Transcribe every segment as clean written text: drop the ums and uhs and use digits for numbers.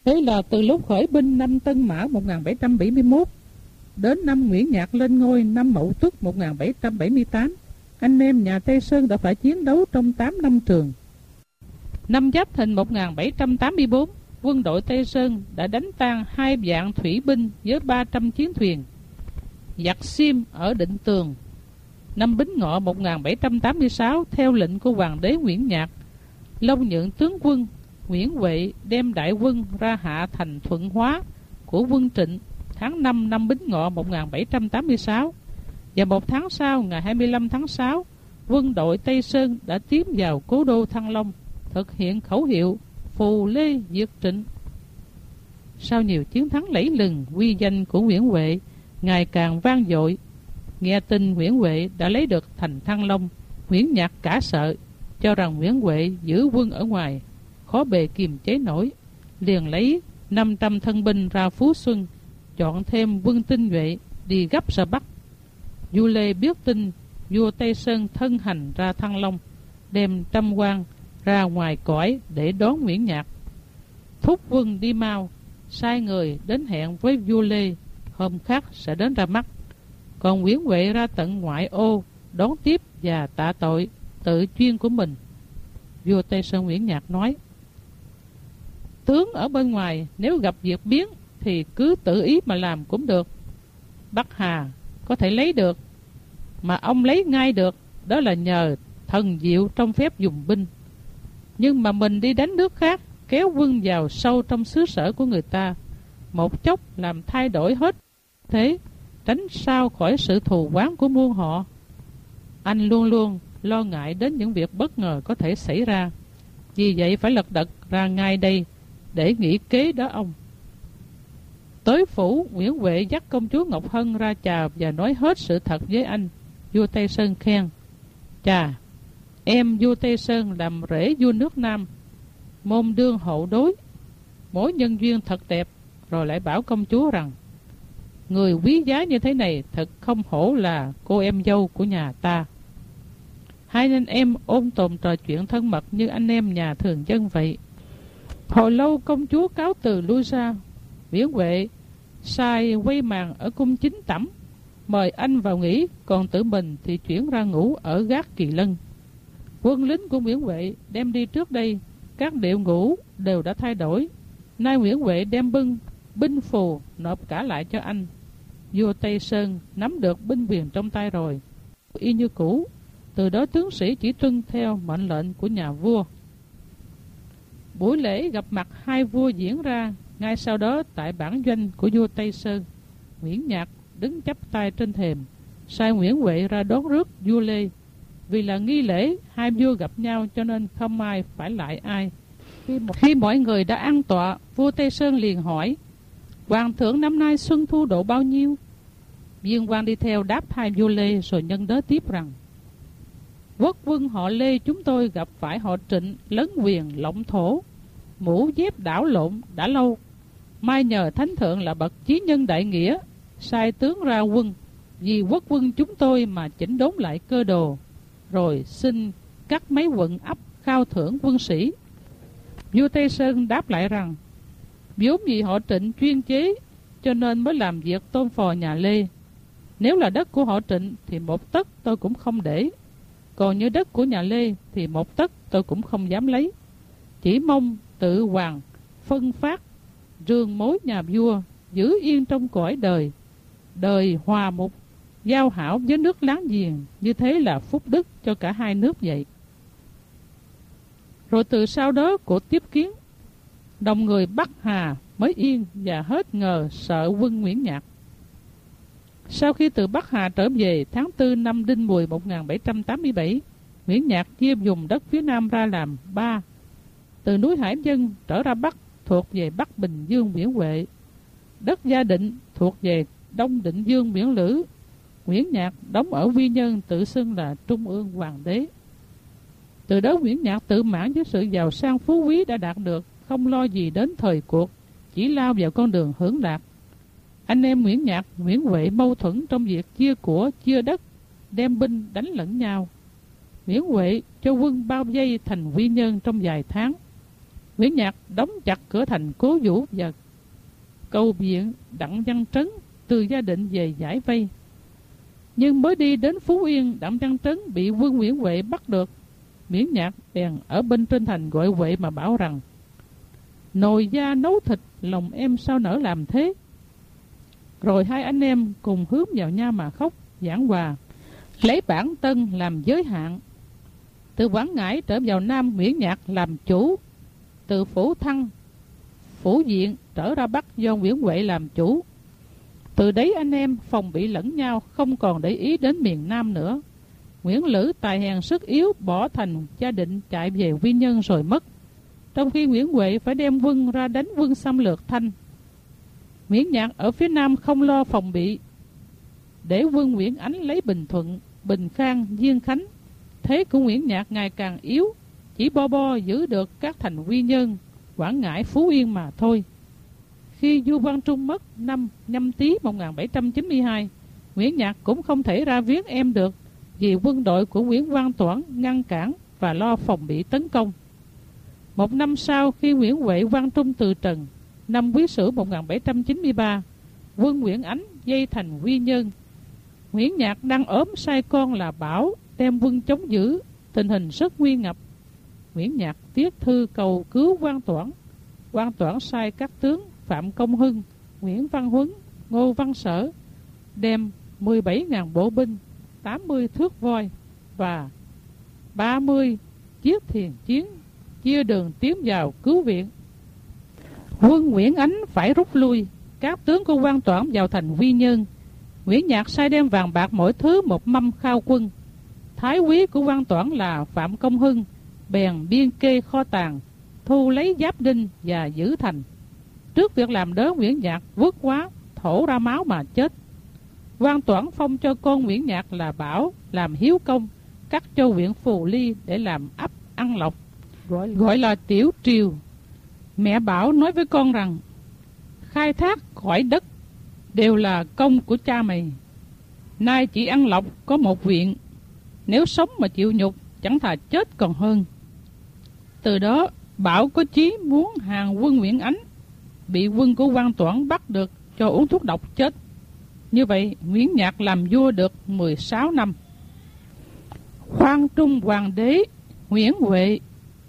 Thế là từ lúc khởi binh năm Tân Mão 1771 đến năm Nguyễn Nhạc lên ngôi năm Mậu Tuất 1778, anh em nhà Tây Sơn đã phải chiến đấu trong 8 năm trường. Năm Giáp Thìn 1784, quân đội Tây Sơn đã đánh tan 2 vạn thủy binh với 300 chiến thuyền, giặc Xiêm ở Định Tường. Năm Bính Ngọ 1786, theo lệnh của Hoàng đế Nguyễn Nhạc, Long Nhượng tướng quân Nguyễn Huệ đem đại quân ra hạ thành Thuận Hóa của quân Trịnh tháng 5 năm Bính Ngọ 1786. Và một tháng sau, ngày 25 tháng 6, quân đội Tây Sơn đã tiến vào cố đô Thăng Long, thực hiện khẩu hiệu Phù Lê diệt Trịnh. Sau nhiều chiến thắng lẫy lừng, uy danh của Nguyễn Huệ ngày càng vang dội. Nghe tin Nguyễn Huệ đã lấy được thành Thăng Long, Nguyễn Nhạc cả sợ, cho rằng Nguyễn Huệ giữ quân ở ngoài khó bề kiềm chế nổi, liền lấy 500 thân binh ra Phú Xuân, chọn thêm quân tinh nhuệ đi gấp ra Bắc. Vua Lê biết tin, vua Tây Sơn thân hành ra Thăng Long, đem trăm quan ra ngoài cõi để đón Nguyễn Nhạc. Thúc quân đi mau, sai người đến hẹn với vua Lê hôm khác sẽ đến ra mắt. Còn Nguyễn Huệ ra tận ngoại ô đón tiếp và tạ tội tự chuyên của mình. Vua Tây Sơn Nguyễn Nhạc nói: tướng ở bên ngoài nếu gặp việc biến thì cứ tự ý mà làm cũng được. Bắc Hà có thể lấy được, mà ông lấy ngay được, đó là nhờ thần diệu trong phép dùng binh. Nhưng mà mình đi đánh nước khác, kéo quân vào sâu trong xứ sở của người ta, một chốc làm thay đổi hết thế, tránh sao khỏi sự thù oán của muôn họ. Anh luôn luôn lo ngại đến những việc bất ngờ có thể xảy ra, vì vậy phải lật đật ra ngay đây để nghĩ kế đó ông. Tới phủ, Nguyễn Huệ dắt công chúa Ngọc Hân ra chào và nói hết sự thật với anh. Vua Tây Sơn khen: chà, em vua Tây Sơn làm rể vua nước Nam, môn đương hậu đối, mối nhân duyên thật đẹp. Rồi lại bảo công chúa rằng: người quý giá như thế này thật không hổ là cô em dâu của nhà ta. Hai anh em ôm tồn trò chuyện thân mật như anh em nhà thường dân vậy. Hồi lâu công chúa cáo từ lui ra. Nguyễn Huệ sai quay màn ở cung chính tẩm, mời anh vào nghỉ, còn tự mình thì chuyển ra ngủ ở gác Kỳ Lân. Quân lính của Nguyễn Huệ đem đi trước đây, các điệu ngủ đều đã thay đổi. Nay Nguyễn Huệ đem binh phù nộp cả lại cho anh. Vua Tây Sơn nắm được binh quyền trong tay rồi, y như cũ. Từ đó tướng sĩ chỉ tuân theo mệnh lệnh của nhà vua. Buổi lễ gặp mặt hai vua diễn ra. Ngay sau đó tại bản doanh của vua Tây Sơn, Nguyễn Nhạc đứng chắp tay trên thềm, sai Nguyễn Huệ ra đón rước vua Lê. Vì là nghi lễ hai vua gặp nhau cho nên không ai phải lại ai. Khi mọi người đã an tọa, vua Tây Sơn liền hỏi: hoàng thượng năm nay xuân thu độ bao nhiêu? Viên quan đi theo đáp hai vua Lê, rồi nhân đớ tiếp rằng: quốc quân họ Lê chúng tôi gặp phải họ Trịnh lấn quyền lộng thổ, mũ dép đảo lộn đã lâu. Mai nhờ thánh thượng là bậc chí nhân đại nghĩa, sai tướng ra quân vì quốc quân chúng tôi mà chỉnh đốn lại cơ đồ, rồi xin các mấy quận ấp khao thưởng quân sĩ. Vua Tây Sơn đáp lại rằng: vốn vì họ Trịnh chuyên chế cho nên mới làm việc tôn phò nhà Lê. Nếu là đất của họ Trịnh thì một tấc tôi cũng không để, còn như đất của nhà Lê thì một tấc tôi cũng không dám lấy. Chỉ mong tự hoàng phân phát rương mối nhà vua, giữ yên trong cõi đời, đời hòa mục giao hảo với nước láng giềng, như thế là phúc đức cho cả hai nước vậy. Rồi từ sau đó cuộc tiếp kiến, đồng người Bắc Hà mới yên và hết ngờ sợ quân Nguyễn Nhạc. Sau khi từ Bắc Hà trở về tháng 4 năm Đinh Mùi 1787, Nguyễn Nhạc chia vùng đất phía Nam ra làm 3. Từ núi Hải Vân trở ra Bắc thuộc về Bắc Bình Dương Nguyễn Huệ, đất Gia Định thuộc về Đông Định Dương Nguyễn Lữ. Nguyễn Nhạc đóng ở Quy Nhơn tự xưng là Trung ương Hoàng đế. Từ đó Nguyễn Nhạc tự mãn với sự giàu sang phú quý đã đạt được, không lo gì đến thời cuộc, chỉ lao vào con đường hưởng lạc. Anh em Nguyễn Nhạc, Nguyễn Huệ mâu thuẫn trong việc chia của, chia đất, đem binh đánh lẫn nhau. Nguyễn Huệ cho quân bao vây thành Quy Nhơn trong vài tháng. Nguyễn Nhạc đóng chặt cửa thành Cố Vũ và cầu viện Đặng Văn Trấn từ Gia Định về giải vây. Nhưng mới đi đến Phú Yên, Đặng Văn Trấn bị quân Nguyễn Huệ bắt được. Nguyễn Nhạc bèn ở bên trên thành gọi Huệ mà bảo rằng: nồi da nấu thịt, lòng em sao nỡ làm thế. Rồi hai anh em cùng hướng vào nhau mà khóc giảng hòa, lấy bản Tân làm giới hạn. Từ Quảng Ngãi trở vào Nam, Nguyễn Nhạc làm chủ. Từ Phủ Thăng, Phủ Diện trở ra Bắc do Nguyễn Huệ làm chủ. Từ đấy anh em phòng bị lẫn nhau, không còn để ý đến miền Nam nữa. Nguyễn Lữ tài hèn sức yếu bỏ thành Gia Định chạy về Quy Nhơn rồi mất, trong khi Nguyễn Huệ phải đem quân ra đánh quân xâm lược Thanh. Nguyễn Nhạc ở phía Nam không lo phòng bị, để quân Nguyễn Ánh lấy Bình Thuận, Bình Khang, Diên Khánh. Thế của Nguyễn Nhạc ngày càng yếu, chỉ bo giữ được các thành Quy Nhơn, Quảng Ngãi, Phú Yên mà thôi. Khi vua Quang Trung mất năm Nhâm Tý 1792, Nguyễn Nhạc cũng không thể ra viếng em được, vì quân đội của Nguyễn Quang Toản ngăn cản và lo phòng bị tấn công. Một năm sau, khi Nguyễn Huệ Quang Trung từ trần, năm Quý Sửu 1793, quân Nguyễn Ánh dây thành Quy Nhơn. Nguyễn Nhạc đang ốm sai con là Bảo đem quân chống giữ, tình hình rất nguy ngập. Nguyễn Nhạc viết thư cầu cứu Quang Toản. Quang Toản sai các tướng Phạm Công Hưng, Nguyễn Văn Huấn, Ngô Văn Sở đem 17.000 bộ binh, 80 thước voi và 30 chiếc thuyền chiến chia đường tiến vào cứu viện. Quân Nguyễn Ánh phải rút lui, các tướng của Quang Toản vào thành Quy Nhơn. Nguyễn Nhạc sai đem vàng bạc mỗi thứ một mâm khao quân. Thái úy của Quang Toản là Phạm Công Hưng bèn biên kê kho tàng, thu lấy giáp đinh và giữ thành. Trước việc làm đó, Nguyễn Nhạc vứt quá, thổ ra máu mà chết. Quang Toản phong cho con Nguyễn Nhạc là Bảo làm hiếu công, cắt cho huyện Phù Ly để làm ấp ăn lộc, gọi là Tiểu Triều. Mẹ Bảo nói với con rằng: khai thác khỏi đất đều là công của cha mày, nay chỉ ăn lộc có một huyện, nếu sống mà chịu nhục chẳng thà chết còn hơn. Từ đó Bảo có chí muốn hàng quân Nguyễn Ánh, bị quân của Quang Toản bắt được cho uống thuốc độc chết. Như vậy Nguyễn Nhạc làm vua được 16 năm. Quang Trung Hoàng đế Nguyễn Huệ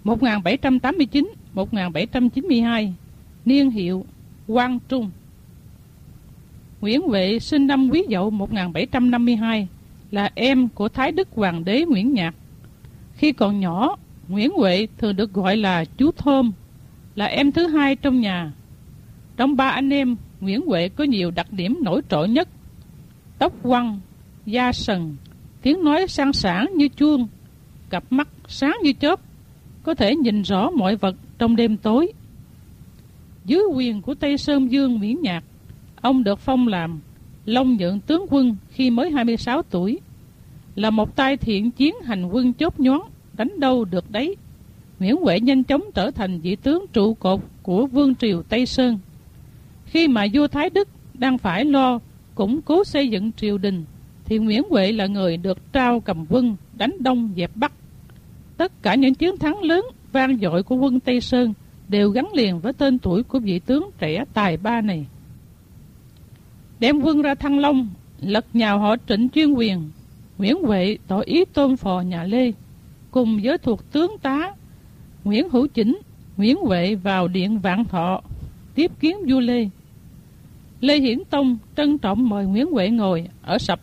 1789-1792, niên hiệu Quang Trung. Nguyễn Huệ sinh năm Quý Dậu 1752, là em của Thái Đức Hoàng đế Nguyễn Nhạc. Khi còn nhỏ, Nguyễn Huệ thường được gọi là chú Thôm, là em thứ hai trong nhà. Trong ba anh em, Nguyễn Huệ có nhiều đặc điểm nổi trội nhất: tóc quăn, da sần, tiếng nói sang sảng như chuông, cặp mắt sáng như chớp, có thể nhìn rõ mọi vật trong đêm tối. Dưới quyền của Tây Sơn Dương Nguyễn Nhạc, ông được phong làm Long Nhượng tướng quân khi mới 26 tuổi, là một tay thiện chiến hành quân chốt nhoáng, đánh đâu được đấy. Nguyễn Huệ nhanh chóng trở thành vị tướng trụ cột của vương triều Tây Sơn. Khi mà vua Thái Đức đang phải lo củng cố xây dựng triều đình, thì Nguyễn Huệ là người được trao cầm quân đánh Đông dẹp Bắc. Tất cả những chiến thắng lớn vang dội của quân Tây Sơn đều gắn liền với tên tuổi của vị tướng trẻ tài ba này. Đem quân ra Thăng Long, lật nhào họ Trịnh chuyên quyền, Nguyễn Huệ tỏ ý tôn phò nhà Lê, cùng với thuộc tướng tá Nguyễn Hữu Chỉnh. Nguyễn Huệ vào điện Vạn Thọ tiếp kiến vua Lê. Lê Hiển Tông trân trọng mời Nguyễn Huệ ngồi ở sập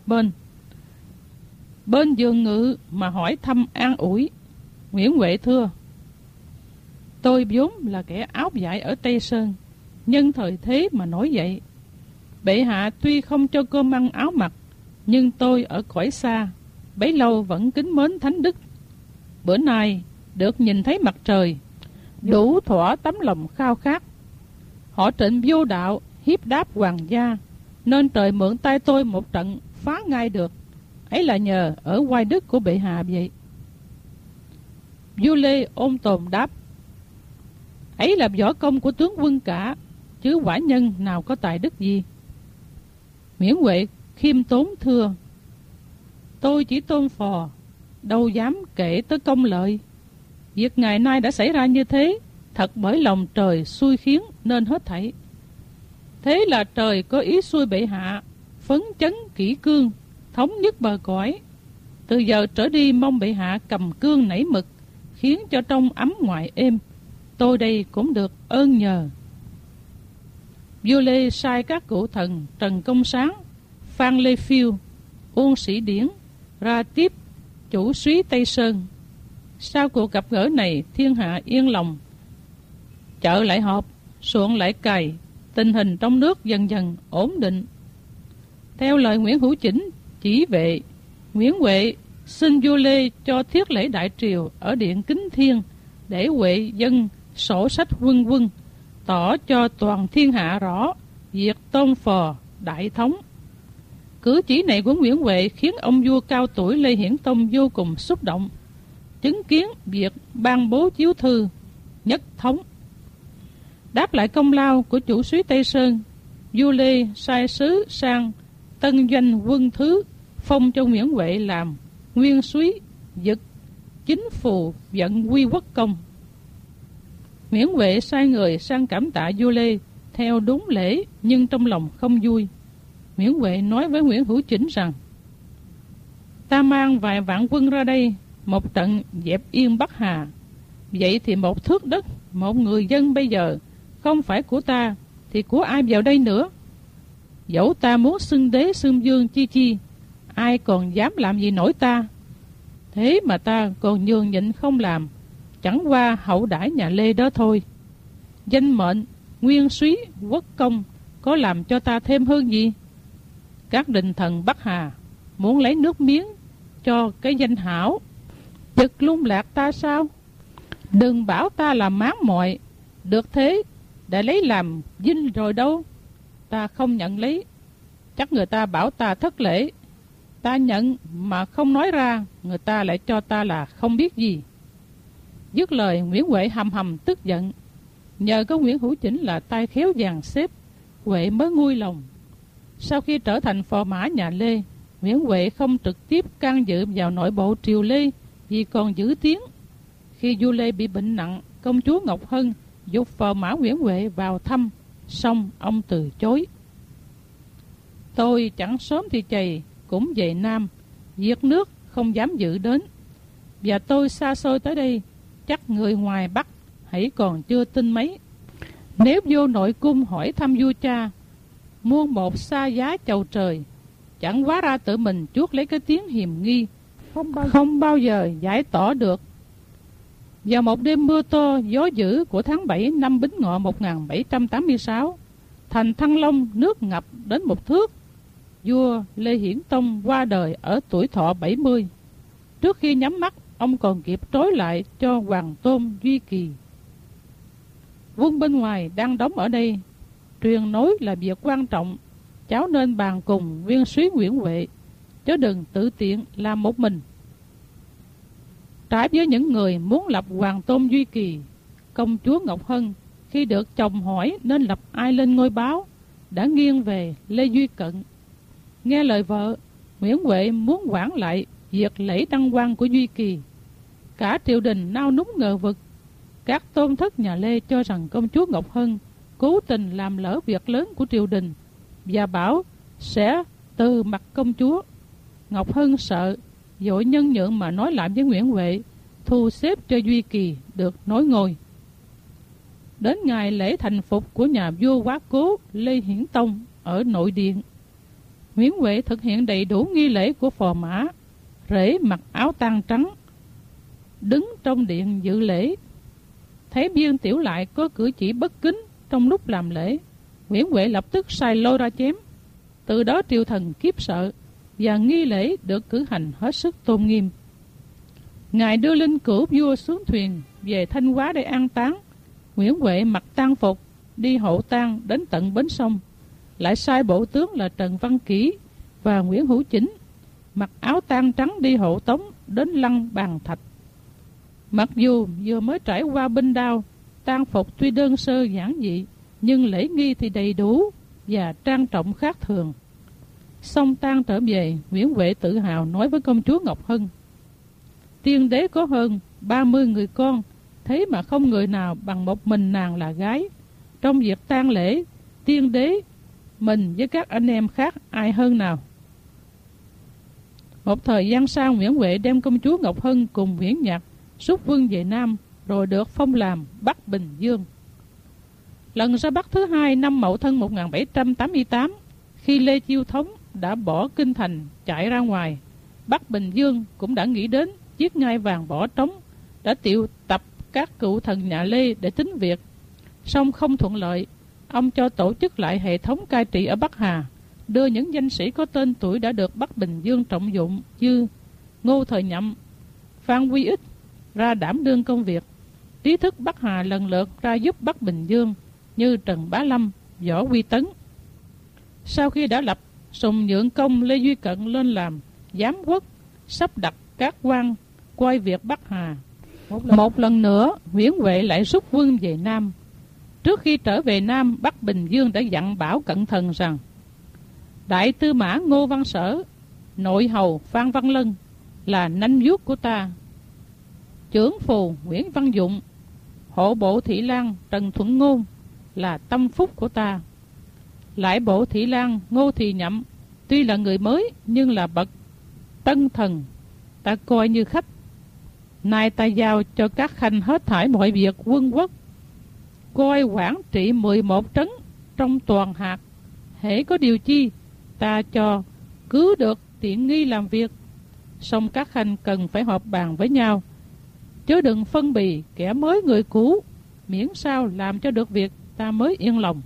bên giường ngự mà hỏi thăm an ủi. Nguyễn Huệ thưa: tôi vốn là kẻ áo vải ở Tây Sơn, nhân thời thế mà nổi dậy. Bệ hạ tuy không cho cơm ăn áo mặc, nhưng tôi ở cõi xa, bấy lâu vẫn kính mến thánh đức. Bữa nay được nhìn thấy mặt trời, đủ thỏa tấm lòng khao khát. Họ Trịnh vô đạo hiếp đáp hoàng gia, nên trời mượn tay tôi một trận phá ngay được. Ấy là nhờ ở oai đức của bệ hạ vậy. Vua Lê ôn tồn đáp: ấy là võ công của tướng quân cả, chứ quả nhân nào có tài đức gì. Nguyễn Huệ khiêm tốn thưa: tôi chỉ tôn phò, đâu dám kể tới công lợi. Việc ngày nay đã xảy ra như thế, thật bởi lòng trời xui khiến nên hết thảy. Thế là trời có ý xui bệ hạ, phấn chấn kỷ cương, thống nhất bờ cõi. Từ giờ trở đi mong bệ hạ cầm cương nảy mực, khiến cho trong ấm ngoài êm. Tôi đây cũng được ơn nhờ. Vua Lê sai các cựu thần Trần Công Sáng, Phan Lê Phiêu, Uông Sĩ Điển ra tiếp chủ soái Tây Sơn. Sau cuộc gặp gỡ này, thiên hạ yên lòng, chợ lại họp, ruộng lại cày, tình hình trong nước dần dần ổn định. Theo lời Nguyễn Hữu Chỉnh chỉ vệ, Nguyễn Huệ xin vua Lê cho thiết lễ đại triều ở điện Kính Thiên để Huệ dân sổ sách quân quân, tỏ cho toàn thiên hạ rõ việc tôn phò đại thống. Cử chỉ này của Nguyễn Huệ khiến ông vua cao tuổi Lê Hiển Tông vô cùng xúc động, chứng kiến việc ban bố chiếu thư nhất thống. Đáp lại công lao của chủ soái Tây Sơn, vua Lê sai sứ sang Tân Doanh Quân Thứ, phong cho Nguyễn Huệ làm nguyên soái Dực Chính Phù Vận Quy Quốc Công. Nguyễn Huệ sai người sang cảm tạ vua Lê theo đúng lễ, nhưng trong lòng không vui. Nguyễn Huệ nói với Nguyễn Hữu Chỉnh rằng: ta mang vài vạn quân ra đây, một trận dẹp yên Bắc Hà. Vậy thì một thước đất, một người dân bây giờ không phải của ta, thì của ai vào đây nữa? Dẫu ta muốn xưng đế xưng vương chi chi, ai còn dám làm gì nổi ta? Thế mà ta còn nhường nhịn không làm, chẳng qua hậu đãi nhà Lê đó thôi. Danh mệnh nguyên soái quốc công có làm cho ta thêm hơn gì? Các đình thần Bắc Hà muốn lấy nước miếng cho cái danh hảo, giật lung lạc ta sao? Đừng bảo ta làm máng mọi, được thế để lấy làm vinh rồi đâu. Ta không nhận lấy, chắc người ta bảo ta thất lễ. Ta nhận mà không nói ra, người ta lại cho ta là không biết gì. Dứt lời, Nguyễn Huệ hầm hầm tức giận. Nhờ có Nguyễn Hữu Chỉnh là tay khéo dàn xếp, Huệ mới nguôi lòng. Sau khi trở thành phò mã nhà Lê, Nguyễn Huệ không trực tiếp can dự vào nội bộ triều Lê vì còn giữ tiếng. Khi vua Lê bị bệnh nặng, công chúa Ngọc Hân giục phò mã Nguyễn Huệ vào thăm, song ông từ chối. Tôi chẳng sớm thì chày cũng về Nam, việc nước không dám dự đến, và tôi xa xôi tới đây, chắc người ngoài Bắc hãy còn chưa tin mấy. Nếu vô nội cung hỏi thăm vua cha, muôn một xa giá chầu trời, chẳng quá ra tự mình chuốc lấy cái tiếng hiềm nghi, không bao giờ giải tỏ được. Vào một đêm mưa to gió dữ của tháng 7 năm Bính Ngọ 1786, thành Thăng Long nước ngập đến một thước. Vua Lê Hiển Tông qua đời ở tuổi thọ 70. Trước khi nhắm mắt, ông còn kịp trói lại cho Hoàng Tôn Duy Kỳ. Quân bên ngoài đang đóng ở đây, truyền nối là việc quan trọng, cháu nên bàn cùng nguyên soái Nguyễn Huệ, chứ đừng tự tiện làm một mình. Trái với những người muốn lập Hoàng Tôn Duy Kỳ, công chúa Ngọc Hân khi được chồng hỏi nên lập ai lên ngôi báo, đã nghiêng về Lê Duy Cận. Nghe lời vợ, Nguyễn Huệ muốn hoãn lại việc lễ đăng quang của Duy Kỳ. Cả triều đình nao núng ngờ vực. Các tôn thất nhà Lê cho rằng công chúa Ngọc Hân cố tình làm lỡ việc lớn của triều đình và bảo sẽ từ mặt công chúa. Ngọc Hân sợ, vội nhân nhượng mà nói lại với Nguyễn Huệ thu xếp cho Duy Kỳ được nối ngôi. Đến ngày lễ thành phục của nhà vua quá cố Lê Hiển Tông ở nội điện, Nguyễn Huệ thực hiện đầy đủ nghi lễ của phò mã, rễ mặc áo tang trắng, đứng trong điện dự lễ. Thấy Biên Tiểu Lại có cử chỉ bất kính trong lúc làm lễ, Nguyễn Huệ lập tức sai lôi ra chém. Từ đó triều thần kiếp sợ và nghi lễ được cử hành hết sức tôn nghiêm. Ngài đưa linh cữu vua xuống thuyền về Thanh Hóa để an táng. Nguyễn Huệ mặc tang phục đi hộ tang đến tận bến sông, lại sai bộ tướng là Trần Văn Kỷ và Nguyễn Hữu Chỉnh mặc áo tang trắng đi hộ tống đến lăng Bàn Thạch. Mặc dù vừa mới trải qua binh đao, tang phục tuy đơn sơ giản dị, nhưng lễ nghi thì đầy đủ và trang trọng khác thường. Xong tang trở về, Nguyễn Huệ tự hào nói với công chúa Ngọc Hân: tiên đế có hơn 30 người con, thế mà không người nào bằng một mình nàng là gái. Trong việc tang lễ, tiên đế mình với các anh em khác ai hơn nào. Một thời gian sau, Nguyễn Huệ đem công chúa Ngọc Hân cùng Nguyễn Nhạc rút quân về Nam, rồi được phong làm Bắc Bình Dương. Lần ra Bắc thứ hai năm Mậu Thân 1788, khi Lê Chiêu Thống đã bỏ kinh thành chạy ra ngoài, Bắc Bình Dương cũng đã nghĩ đến chiếc ngai vàng bỏ trống, đã triệu tập các cựu thần nhà Lê để tính việc. Song không thuận lợi, ông cho tổ chức lại hệ thống cai trị ở Bắc Hà, đưa những danh sĩ có tên tuổi đã được Bắc Bình Dương trọng dụng như Ngô Thời Nhậm, Phan Quy Ích ra đảm đương công việc. Trí thức Bắc Hà lần lượt ra giúp Bắc Bình Dương như Trần Bá Lâm, Võ Quy Tấn. Sau khi đã lập, Sùng nhượng công Lê Duy Cận lên làm giám quốc, sắp đặt các quan coi việc Bắc Hà. Một lần nữa, Nguyễn Huệ lại rút quân về Nam. Trước khi trở về Nam, Bắc Bình Dương đã dặn bảo cẩn thận rằng: Đại tư mã Ngô Văn Sở, nội hầu Phan Văn Lân là nanh vuốt của ta, chưởng phù Nguyễn Văn Dụng, hộ bộ thị lang Trần Thuận Ngôn là tâm phúc của ta. Lại bộ thị lang Ngô Thì Nhậm tuy là người mới nhưng là bậc tân thần, ta coi như khách. Nay ta giao cho các khanh hết thảy mọi việc quân quốc, coi quản trị 11 trấn trong toàn hạt. Hễ có điều chi, ta cho cứ được tiện nghi làm việc. Song các khanh cần phải họp bàn với nhau, chớ đừng phân bì kẻ mới người cũ, miễn sao làm cho được việc, ta mới yên lòng.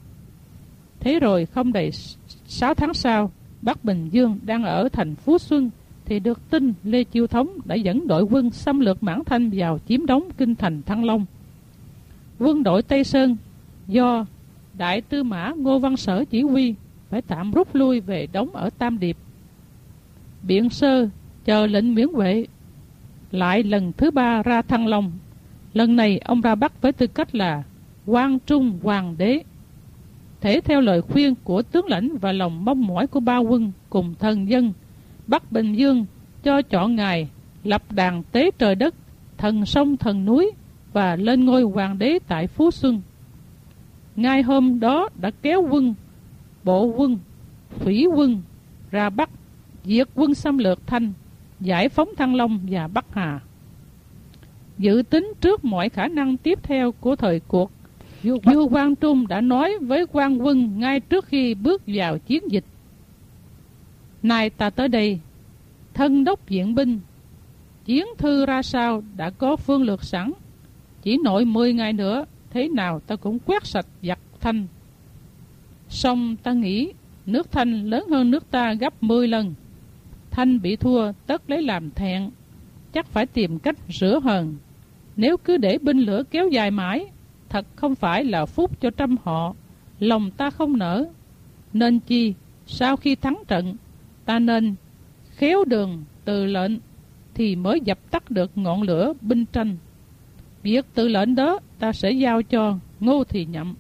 Thế rồi không đầy 6 tháng sau, Bắc Bình Dương đang ở thành Phú Xuân thì được tin Lê Chiêu Thống đã dẫn đội quân xâm lược Mãn Thanh vào chiếm đóng kinh thành Thăng Long. Quân đội Tây Sơn do đại tư mã Ngô Văn Sở chỉ huy phải tạm rút lui về đóng ở Tam Điệp. Biện Sơ chờ lệnh Nguyễn Huệ lại lần thứ 3 ra Thăng Long. Lần này ông ra Bắc với tư cách là Quang Trung Hoàng đế. Thể theo lời khuyên của tướng lãnh và lòng mong mỏi của ba quân cùng thần dân, Bắc Bình Dương cho chọn ngày lập đàn tế trời đất, thần sông thần núi và lên ngôi hoàng đế tại Phú Xuân. Ngay hôm đó đã kéo quân, bộ quân, thủy quân ra Bắc, diệt quân xâm lược Thanh, giải phóng Thăng Long và Bắc Hà. Dự tính trước mọi khả năng tiếp theo của thời cuộc, vua Quang Trung đã nói với quan quân ngay trước khi bước vào chiến dịch: Nay ta tới đây, thân đốc viện binh, chiến thư ra sao đã có phương lược sẵn. Chỉ nội 10 ngày nữa, thế nào ta cũng quét sạch giặc Thanh. Song ta nghĩ nước Thanh lớn hơn nước ta gấp 10 lần. Thanh bị thua tất lấy làm thẹn, chắc phải tìm cách rửa hờn. Nếu cứ để binh lửa kéo dài mãi, thật không phải là phúc cho trăm họ, lòng ta không nỡ. Nên chi, sau khi thắng trận, ta nên khéo đường từ lệnh thì mới dập tắt được ngọn lửa binh tranh. Việc tự lệnh đó ta sẽ giao cho Ngô Thì Nhậm.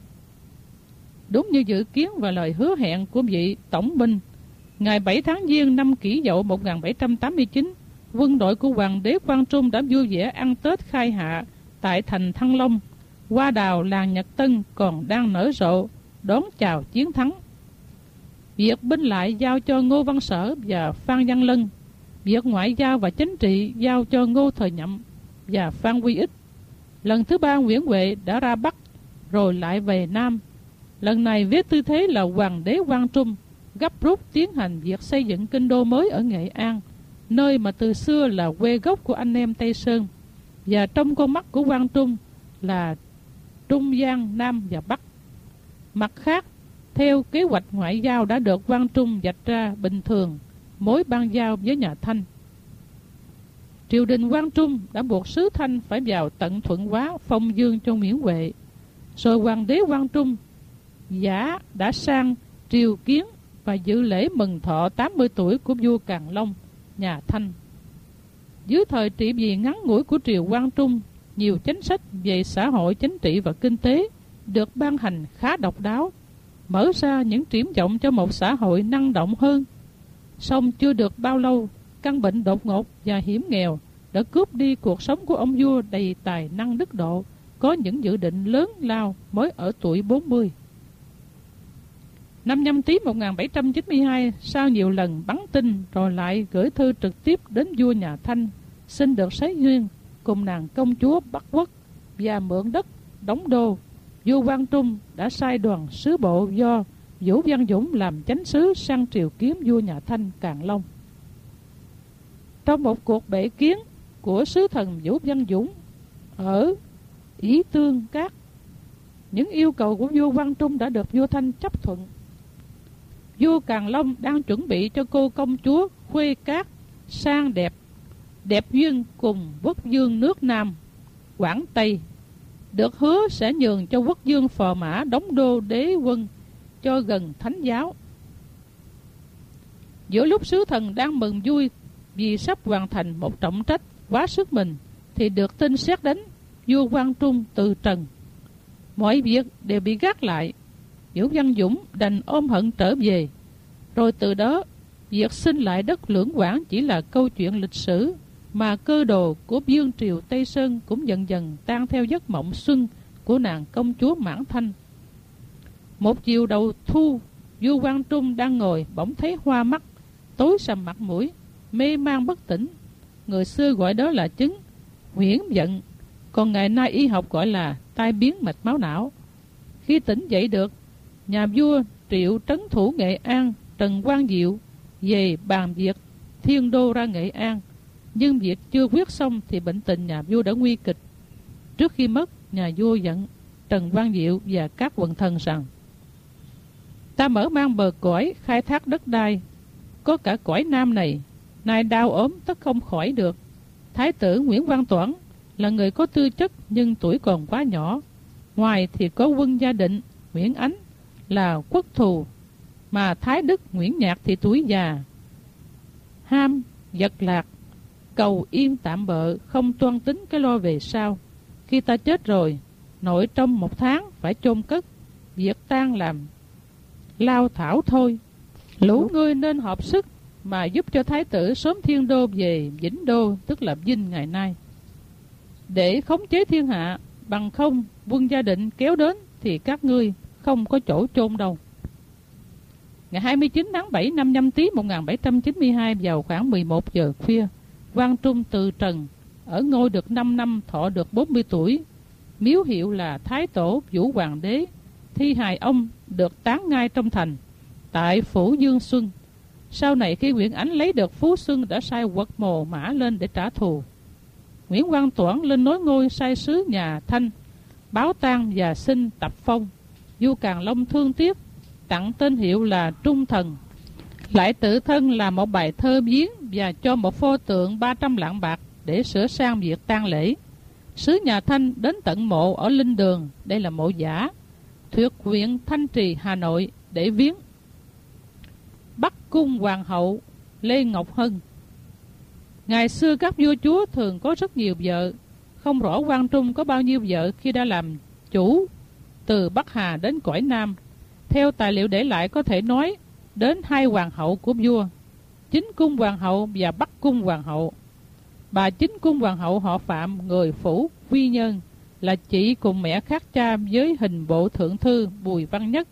Đúng như dự kiến và lời hứa hẹn của vị tổng binh, ngày 7 tháng Giêng năm Kỷ Dậu 1789, quân đội của Hoàng đế Quang Trung đã vui vẻ ăn Tết khai hạ tại thành Thăng Long. Hoa đào làng Nhật Tân còn đang nở rộ đón chào chiến thắng. Việc binh lại giao cho Ngô Văn Sở và Phan Văn Lân. Việc ngoại giao và chính trị giao cho Ngô Thời Nhậm và Phan Quy Ích. Lần thứ 3 Nguyễn Huệ đã ra Bắc rồi lại về Nam. Lần này với tư thế là Hoàng đế Quang Trung gấp rút tiến hành việc xây dựng kinh đô mới ở Nghệ An, nơi mà từ xưa là quê gốc của anh em Tây Sơn, và trong con mắt của Quang Trung là Trung Gian Nam và Bắc. Mặt khác, theo kế hoạch ngoại giao đã được Quang Trung vạch ra bình thường mối ban giao với nhà Thanh, triều đình Quang Trung đã buộc sứ Thanh phải vào tận Thuận Hóa phong dương cho Nguyễn Huệ. Rồi Hoàng đế Quang Trung giả đã sang triều kiến và dự lễ mừng thọ 80 tuổi của vua Càn Long, nhà Thanh. Dưới thời trị vì ngắn ngủi của triều Quang Trung, nhiều chính sách về xã hội, chính trị và kinh tế được ban hành khá độc đáo, mở ra những triển vọng cho một xã hội năng động hơn. Song chưa được bao lâu, căn bệnh đột ngột và hiểm nghèo đã cướp đi cuộc sống của ông vua đầy tài năng đức độ, có những dự định lớn lao mới ở tuổi 40. Năm Nhâm Tý 1792, sau nhiều lần bắn tin rồi lại gửi thư trực tiếp đến vua nhà Thanh, xin được xá duyên cùng nàng công chúa Bắc Quốc và mượn đất đóng đô, vua Quang Trung đã sai đoàn sứ bộ do Vũ Văn Dũng làm chánh sứ sang triều kiến vua nhà Thanh Càn Long. Trong một cuộc bệ kiến của sứ thần Vũ Văn Dũng ở Ý Tương Cát, những yêu cầu của vua Quang Trung đã được vua Thanh chấp thuận. Vua Càn Long đang chuẩn bị cho cô công chúa Khuê Cát sang đẹp duyên cùng quốc vương nước Nam Quảng Tây, được hứa sẽ nhường cho quốc vương Phò Mã đóng đô đế quân cho gần thánh giáo. Giữa lúc sứ thần đang mừng vui vì sắp hoàn thành một trọng trách quá sức mình, thì được tin sét đánh, vua Quang Trung từ trần. Mọi việc đều bị gác lại. Vũ Văn Dũng đành ôm hận trở về. Rồi từ đó, việc xin lại đất Lưỡng Quảng chỉ là câu chuyện lịch sử, mà cơ đồ của vương triều Tây Sơn cũng dần dần tan theo giấc mộng xuân của nàng công chúa Mãn Thanh. Một chiều đầu thu, vua Quang Trung đang ngồi bỗng thấy hoa mắt, tối sầm mặt mũi, mê man bất tỉnh. Người xưa gọi đó là chứng huyễn giận, còn ngày nay y học gọi là tai biến mạch máu não. Khi tỉnh dậy được, nhà vua triệu trấn thủ Nghệ An Trần Quang Diệu về bàn việc thiên đô ra Nghệ An, nhưng việc chưa quyết xong thì bệnh tình nhà vua đã nguy kịch. Trước khi mất, nhà vua dặn Trần Quang Diệu và các quần thần rằng: ta mở mang bờ cõi khai thác đất đai, có cả cõi Nam này, nay đau ốm tất không khỏi được. Thái tử Nguyễn Văn Toản là người có tư chất nhưng tuổi còn quá nhỏ. Ngoài thì có Quân Gia Định, Nguyễn Ánh là quốc thù, mà Thái Đức Nguyễn Nhạc thì tuổi già, ham vật lạc, cầu yên tạm bợ, không toan tính cái lo về sau. Khi ta chết rồi, nội trong 1 tháng phải chôn cất, việc tang làm lao thảo thôi. Lũ ngươi nên hợp sức mà giúp cho thái tử sớm thiên đô về Vĩnh Đô, tức là Vinh ngày nay, để khống chế thiên hạ. Bằng không Quân Gia Định kéo đến thì các ngươi không có chỗ chôn đâu. Ngày 29 tháng 7 năm Nhâm Tý 1792, vào khoảng 11 giờ khuya, Quang Trung từ trần, ở ngôi được 5 năm, thọ được 40 tuổi. Miếu hiệu là Thái Tổ Vũ Hoàng Đế. Thi hài ông được táng ngay trong thành, tại phủ Dương Xuân. Sau này khi Nguyễn Ánh lấy được Phú Xuân, đã sai quật mồ mã lên để trả thù. Nguyễn Văn Toản lên nối ngôi, sai sứ nhà Thanh báo tang và xin tập phong. Vua Càn Long thương tiếc, tặng tên hiệu là Trung Thần, lại tự thân làm một bài thơ viếng và cho một pho tượng 300 lạng bạc để sửa sang việc tang lễ. Sứ nhà Thanh đến tận mộ ở Linh Đường, đây là mộ giả, thuộc huyện Thanh Trì, Hà Nội, để viếng. Bắc Cung Hoàng hậu Lê Ngọc Hân. Ngày xưa các vua chúa thường có rất nhiều vợ, không rõ Quang Trung có bao nhiêu vợ khi đã làm chủ từ Bắc Hà đến cõi Nam. Theo tài liệu để lại có thể nói đến 2 hoàng hậu của vua, Chính Cung Hoàng hậu và Bắc Cung Hoàng hậu. Bà Chính Cung Hoàng hậu họ Phạm, người Phủ Quy Nhơn, là chị cùng mẹ khác cha với hình bộ thượng thư Bùi Văn Nhất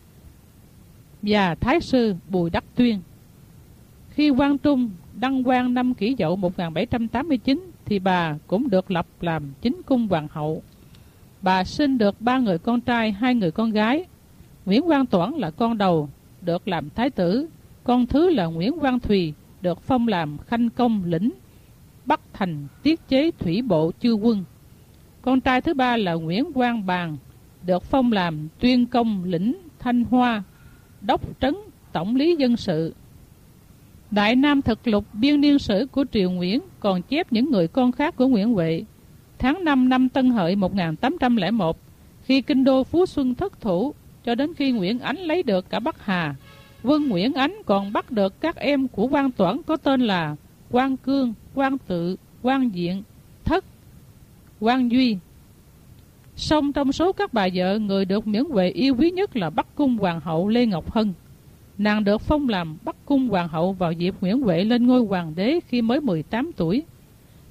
và thái sư Bùi Đắc Tuyên. Khi Quang Trung đăng quang năm Kỷ Dậu 1789 thì bà cũng được lập làm Chính Cung Hoàng hậu. Bà sinh được 3 người con trai, 2 người con gái. Nguyễn Văn Toản là con đầu, được làm thái tử. Con thứ là Nguyễn Văn Thùy, được phong làm khanh công lĩnh Bắc Thành tiết chế thủy bộ chư quân. Con trai thứ 3 là Nguyễn Quang Bàn, được phong làm tuyên công lĩnh Thanh Hoa, đốc trấn tổng lý dân sự. Đại Nam Thực Lục biên niên sử của triều Nguyễn còn chép những người con khác của Nguyễn Huệ. Tháng 5 năm Tân Hợi 1801, khi kinh đô Phú Xuân thất thủ, cho đến khi Nguyễn Ánh lấy được cả Bắc Hà, quân Nguyễn Ánh còn bắt được các em của Quang Toản có tên là Quang Cương, Quang Tự, Quang Diện, Thất, Quang Duy. Song trong số các bà vợ, người được Nguyễn Huệ yêu quý nhất là Bắc Cung Hoàng hậu Lê Ngọc Hân. Nàng được phong làm Bắc Cung Hoàng hậu vào dịp Nguyễn Huệ lên ngôi hoàng đế khi mới 18 tuổi.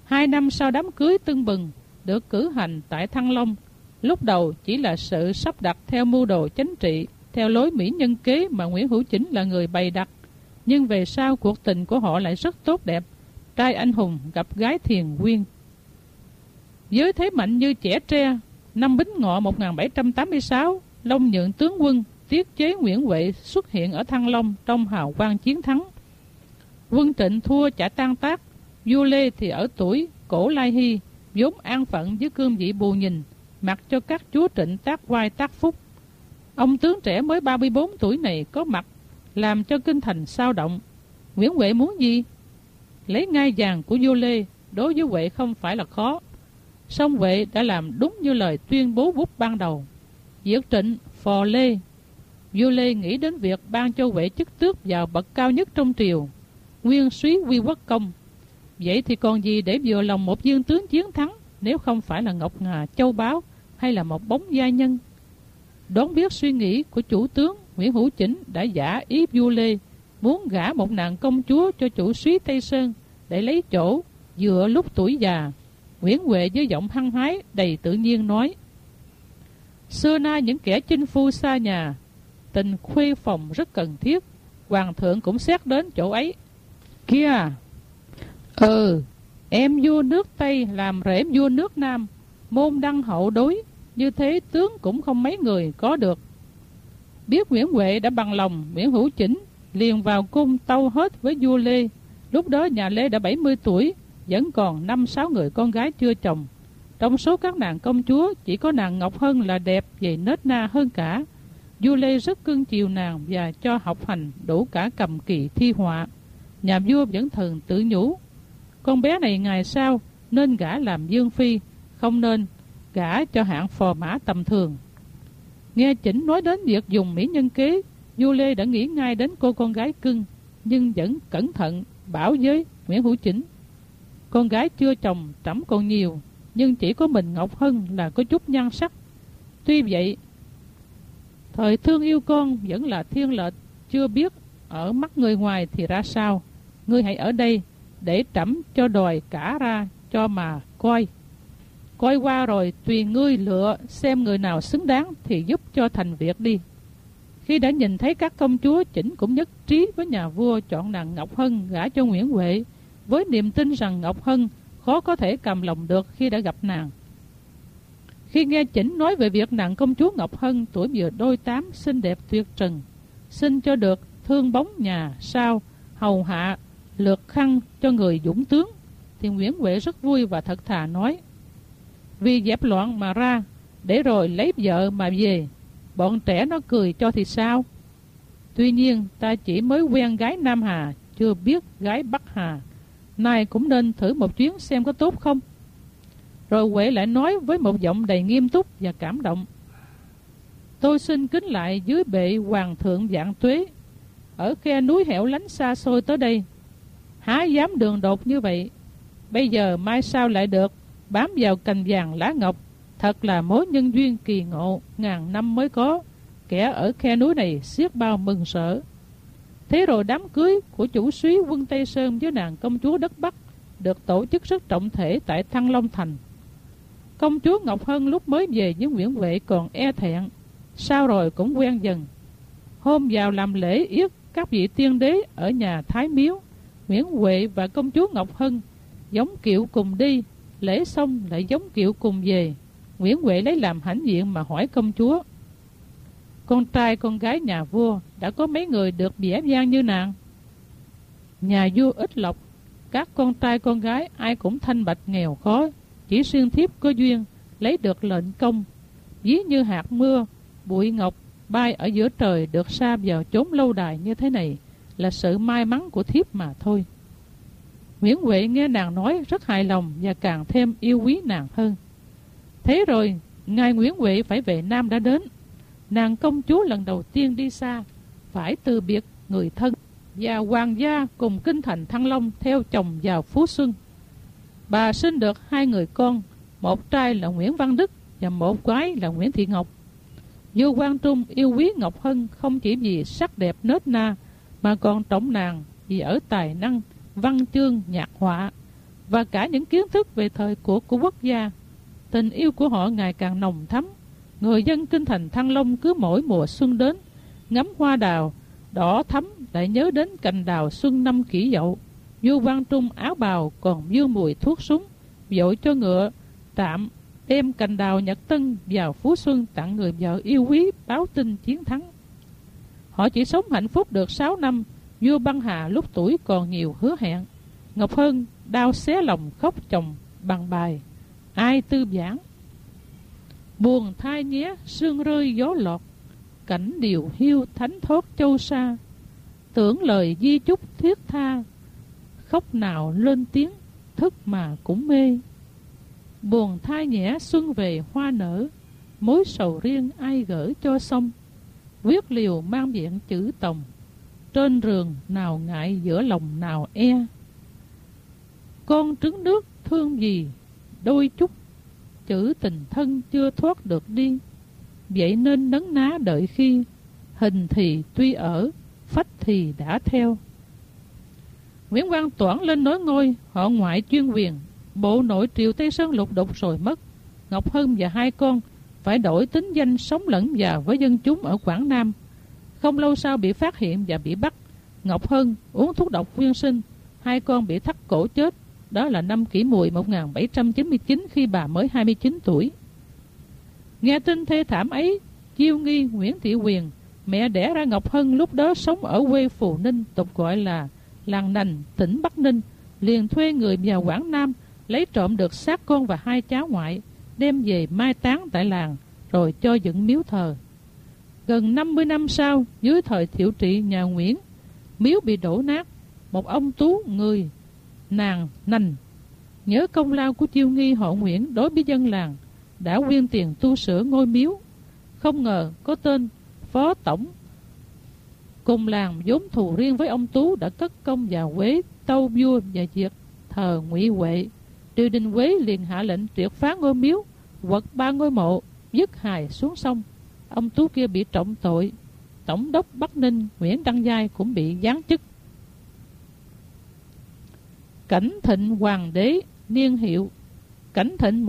2 năm sau đám cưới tưng bừng được cử hành tại Thăng Long, lúc đầu chỉ là sự sắp đặt theo mưu đồ chính trị, theo lối mỹ nhân kế mà Nguyễn Hữu Chỉnh là người bày đặt. Nhưng về sau cuộc tình của họ lại rất tốt đẹp. Trai anh hùng gặp gái thiền quyên. Với thế mạnh như chẻ tre, năm Bính Ngọ 1786, Long Nhượng tướng quân tiết chế Nguyễn Huệ xuất hiện ở Thăng Long trong hào quang chiến thắng. Quân Trịnh thua chả tan tác. Vua Lê thì ở tuổi cổ Lai Hy, vốn an phận với cương vị bù nhìn, mặc cho các chúa Trịnh tác oai tác phúc. Ông tướng trẻ mới 34 tuổi này có mặt, làm cho kinh thành sao động. Nguyễn Huệ muốn gì? Lấy ngai vàng của vua Lê đối với Huệ không phải là khó. Song Huệ đã làm đúng như lời tuyên bố bút ban đầu. Diệt Trịnh, phò Lê. Vua Lê nghĩ đến việc ban cho Huệ chức tước vào bậc cao nhất trong triều, nguyên súy quy quốc công. Vậy thì còn gì để vừa lòng một viên tướng chiến thắng, nếu không phải là ngọc ngà châu báu hay là một bóng gia nhân? Đoán biết suy nghĩ của chủ tướng, Nguyễn Hữu Chỉnh đã giả ý vua Lê muốn gả một nàng công chúa cho chủ súy Tây Sơn để lấy chỗ vừa lúc tuổi già. Nguyễn Huệ với giọng hăng hái đầy tự nhiên nói: xưa nay những kẻ chinh phu xa nhà, tình khuê phòng rất cần thiết. Hoàng thượng cũng xét đến chỗ ấy. Kia, em vua nước Tây làm rể vua nước Nam, môn đăng hậu đối, như thế tướng cũng không mấy người có được. Biết Nguyễn Huệ đã bằng lòng, Nguyễn Hữu Chỉnh liền vào cung tâu hết với vua Lê. Lúc đó nhà Lê đã 70 tuổi, vẫn còn 5-6 người con gái chưa chồng. Trong số các nàng công chúa, chỉ có nàng Ngọc Hân là đẹp về nết na hơn cả. Vua Lê rất cưng chiều nàng và cho học hành đủ cả cầm kỳ thi họa. Nhà vua vẫn thường tự nhủ: con bé này ngày sau nên gả làm dương phi, không nên gả cho hạng phò mã tầm thường. Nghe Chỉnh nói đến việc dùng mỹ nhân kế, vua Lê đã nghĩ ngay đến cô con gái cưng, nhưng vẫn cẩn thận bảo với Nguyễn Hữu Chỉnh: con gái chưa chồng trẫm còn nhiều, nhưng chỉ có mình Ngọc Hân là có chút nhan sắc. Tuy vậy, thời thương yêu con vẫn là thiên lệch, chưa biết ở mắt người ngoài thì ra sao. Ngươi hãy ở đây để trẫm cho đòi cả ra cho mà coi. Coi qua rồi tùy ngươi lựa xem người nào xứng đáng thì giúp cho thành việc đi. Khi đã nhìn thấy các công chúa, Chỉnh cũng nhất trí với nhà vua chọn nàng Ngọc Hân gả cho Nguyễn Huệ, với niềm tin rằng Ngọc Hân khó có thể cầm lòng được khi đã gặp nàng. Khi nghe Chỉnh nói về việc nàng công chúa Ngọc Hân tuổi vừa đôi tám, xinh đẹp tuyệt trần, xin cho được thương bóng nhà sao, hầu hạ lược khăn cho người dũng tướng, thì Nguyễn Huệ rất vui và thật thà nói: vì dẹp loạn mà ra, để rồi lấy vợ mà về, bọn trẻ nó cười cho thì sao? Tuy nhiên ta chỉ mới quen gái Nam Hà, chưa biết gái Bắc Hà, nay cũng nên thử một chuyến xem có tốt không. Rồi Huệ lại nói với một giọng đầy nghiêm túc và cảm động: tôi xin kính lại dưới bệ hoàng thượng vạn tuế, ở khe núi hẻo lánh xa xôi tới đây, há dám đường đột như vậy. Bây giờ mai sau lại được bám vào cành vàng lá ngọc, thật là mối nhân duyên kỳ ngộ, ngàn năm mới có. Kẻ ở khe núi này xiết bao mừng sợ. Thế rồi đám cưới của chủ súy quân Tây Sơn với nàng công chúa đất Bắc được tổ chức rất trọng thể tại Thăng Long Thành. Công chúa Ngọc Hân lúc mới về với Nguyễn Huệ còn e thẹn, sau rồi cũng quen dần. Hôm vào làm lễ yết các vị tiên đế ở nhà Thái Miếu, Nguyễn Huệ và công chúa Ngọc Hân giống kiệu cùng đi, lễ xong lại giống kiệu cùng về. Nguyễn Huệ lấy làm hãnh diện mà hỏi công chúa: con trai con gái nhà vua đã có mấy người được vẻ vang như nàng? Nhà vua ít lộc, các con trai con gái ai cũng thanh bạch nghèo khó, chỉ riêng thiếp có duyên lấy được lệnh công, ví như hạt mưa, bụi ngọc bay ở giữa trời, được sa vào chốn lâu đài như thế này là sự may mắn của thiếp mà thôi. Nguyễn Huệ nghe nàng nói rất hài lòng và càng thêm yêu quý nàng hơn. Thế rồi ngài Nguyễn Huệ phải về Nam đã đến. Nàng công chúa lần đầu tiên đi xa, phải từ biệt người thân và hoàng gia cùng kinh thành Thăng Long theo chồng vào Phú Xuân. Bà sinh được 2 người con, một trai là Nguyễn Văn Đức và một gái là Nguyễn Thị Ngọc. Vua Quang Trung yêu quý Ngọc Hân không chỉ vì sắc đẹp nết na, mà còn trọng nàng vì ở tài năng văn chương nhạc họa. và cả những kiến thức về thời cuộc của quốc gia. Tình yêu của họ ngày càng nồng thắm. Người dân kinh thành Thăng Long cứ mỗi mùa xuân đến, ngắm hoa đào đỏ thắm lại nhớ đến cành đào xuân năm Kỷ Dậu. vua Quang Trung áo bào còn vương mùi thuốc súng, vội cho ngựa trạm đem cành đào nhật tân vào Phú Xuân tặng người vợ yêu quý, báo tin chiến thắng. Họ chỉ sống hạnh phúc được 6 năm. Vua Băng Hà lúc tuổi còn nhiều hứa hẹn. Ngọc Hân đau xé lòng khóc chồng bằng bài Ai Tư Giảng. Buồn thai nhé sương rơi gió lọt, cảnh điều hiu thánh thót châu xa. Tưởng lời di chúc thiết tha, khóc nào lên tiếng thức mà cũng mê. Buồn thai nhẹ xuân về hoa nở, mối sầu riêng ai gỡ cho xong. Quyết liều mang viện chữ tòng, trên rường nào ngại giữa lòng nào e. Con trứng nước thương gì đôi chút, chữ tình thân chưa thoát được đi. Vậy nên nấn ná đợi khi, hình thì tuy ở, phách thì đã theo. Nguyễn Quang Toản lên nối ngôi, họ ngoại chuyên quyền. Bộ nội triều Tây Sơn lục đục rồi mất. Ngọc Hân và hai con phải đổi tính danh sống lẫn vào với dân chúng ở Quảng Nam. Không lâu sau bị phát hiện và bị bắt. Ngọc Hân uống thuốc độc nguyên sinh, hai con bị thắt cổ chết. Đó là năm Kỷ Mùi 1799 khi bà mới 29 tuổi. Nghe tin thê thảm ấy, Chiêu Nghi Nguyễn Thị Quyền, mẹ đẻ ra Ngọc Hân lúc đó sống ở quê Phù Ninh, tục gọi là làng Nành, tỉnh Bắc Ninh, liền thuê người vào Quảng Nam lấy trộm được xác con và hai cháu ngoại, đem về mai táng tại làng, rồi cho dựng miếu thờ. Gần 50 năm sau, dưới thời Thiệu Trị nhà Nguyễn, miếu bị đổ nát. Một ông tú người nàng Nành nhớ công lao của Chiêu Nghi họ Nguyễn đối với dân làng, đã quyên tiền tu sửa ngôi miếu. Không ngờ có tên phó tổng cùng làng vốn thù riêng với ông Tú đã cất công vào Quế tâu vua và diệt thờ Ngụy Huệ. Triều đình Quế liền hạ lệnh triệt phá ngôi miếu, quật 3 ngôi mộ, dứt hài xuống sông. Ông Tú kia bị trọng tội. Tổng đốc Bắc Ninh Nguyễn Đăng Giai cũng bị giáng chức. Cảnh Thịnh Hoàng đế niên hiệu Cảnh Thịnh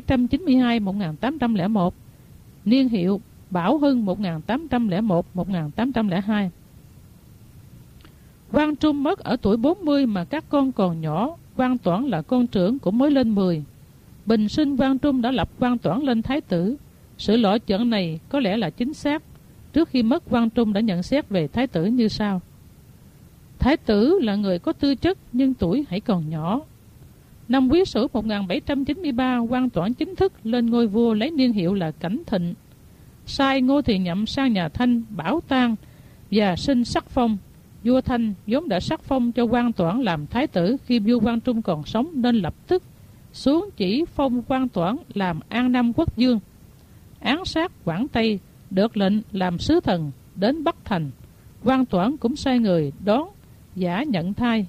1792-1801, niên hiệu Bảo Hưng 1801-1802. Quang Trung mất ở tuổi 40 mà các con còn nhỏ. Quang Toản là con trưởng cũng mới lên 10. Bình sinh Quang Trung đã lập Quang Toản lên thái tử. Sự lựa chọn này có lẽ là chính xác. Trước khi mất, Quang Trung đã nhận xét về thái tử như sau: Thái tử là người có tư chất nhưng tuổi hãy còn nhỏ. Năm Quý Sửu 1793, Quang Toản chính thức lên ngôi vua lấy niên hiệu là Cảnh Thịnh, sai Ngô Thì Nhậm sang nhà Thanh bảo tang và xin sắc phong. Vua Thanh vốn đã sắc phong cho Quang Toản làm thái tử khi vua Quang Trung còn sống, nên lập tức xuống chỉ phong Quang Toản làm An Nam quốc vương, án sát Quảng Tây, được lệnh làm sứ thần đến Bắc Thành. Quang Toản cũng sai người đón giả nhận thai.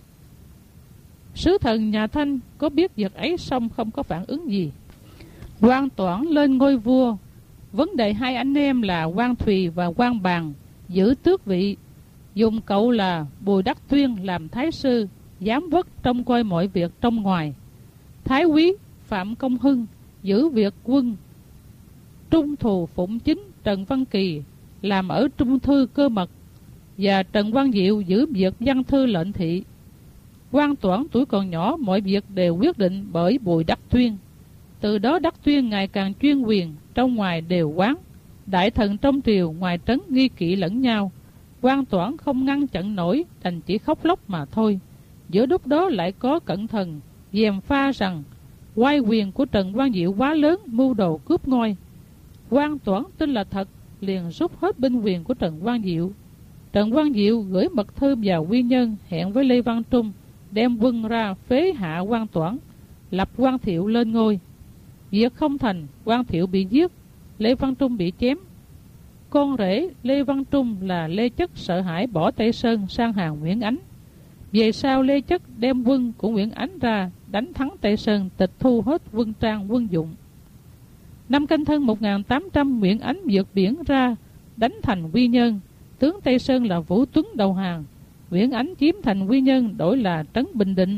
Sứ thần nhà Thanh có biết việc ấy xong không có phản ứng gì. Quang Toản lên ngôi vua, vấn đề hai anh em là Quang Thùy và Quang Bàn giữ tước vị, dùng cậu là Bùi Đắc Tuyên làm thái sư, giám vất trông coi mọi việc trong ngoài. Thái úy Phạm Công Hưng giữ việc quân. Trung thù Phụng Chính Trần Văn Kỳ làm ở Trung thư cơ mật, và Trần Quang Diệu giữ việc văn thư lệnh thị. Quang Toản tuổi còn nhỏ, mọi việc đều quyết định bởi Bùi Đắc Tuyên. Từ đó Đắc Tuyên ngày càng chuyên quyền, trong ngoài đều quán. Đại thần trong triều ngoài trấn nghi kỵ lẫn nhau. Quang Toản không ngăn chặn nổi, đành chỉ khóc lóc mà thôi. Giữa lúc đó lại có cận thần gièm pha rằng oai quyền của Trần Quang Diệu quá lớn, mưu đồ cướp ngôi. Quang Toản tin là thật, liền rút hết binh quyền của Trần Quang Diệu. Trần Quang Diệu gửi mật thư vào Quy Nhơn, hẹn với Lê Văn Trung đem quân ra phế hạ Quang Toản, lập Quang Thiệu lên ngôi. Việc không thành, Quang Thiệu bị giết, Lê Văn Trung bị chém. Con rể Lê Văn Trung là Lê Chất sợ hãi bỏ Tây Sơn sang hàng Nguyễn Ánh. Về sau Lê Chất đem quân của Nguyễn Ánh ra đánh thắng Tây Sơn, tịch thu hết quân trang quân dụng. Năm Canh Thân 1800, Nguyễn Ánh vượt biển ra đánh thành Quy Nhơn. Tướng Tây Sơn là Vũ Tuấn đầu hàng. Nguyễn Ánh chiếm thành Quy Nhơn đổi là trấn Bình Định.